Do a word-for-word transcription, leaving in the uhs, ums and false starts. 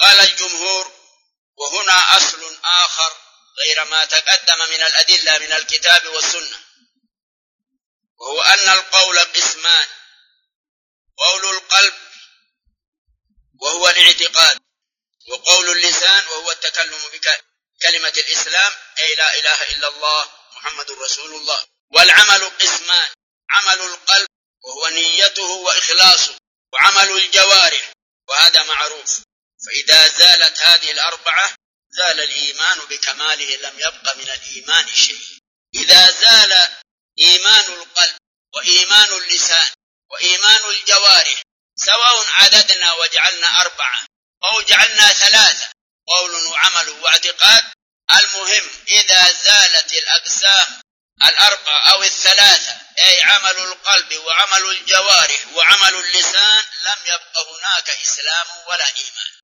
قال الجمهور: وهنا أصل آخر غير ما تقدم من الأدلة من الكتاب والسنة، وهو أن القول قسمان: قول القلب وهو الاعتقاد، وقول اللسان وهو التكلم بكلمة الإسلام أي لا إله إلا الله محمد رسول الله. والعمل قسمان: عمل القلب وهو نيته وإخلاصه، وعمل الجوارح، وهذا معروف. فإذا زالت هذه الأربعة زال الإيمان بكماله، لم يبق من الإيمان شيء. إذا زال إيمان القلب وإيمان اللسان وإيمان الجوارح، سواء عددنا وجعلنا أربعة أو جعلنا ثلاثة، قول وعمل واعتقاد، المهم إذا زالت الأقسام الأربعة أو الثلاثة، أي عمل القلب وعمل الجوارح وعمل اللسان، لم يبق هناك إسلام ولا إيمان.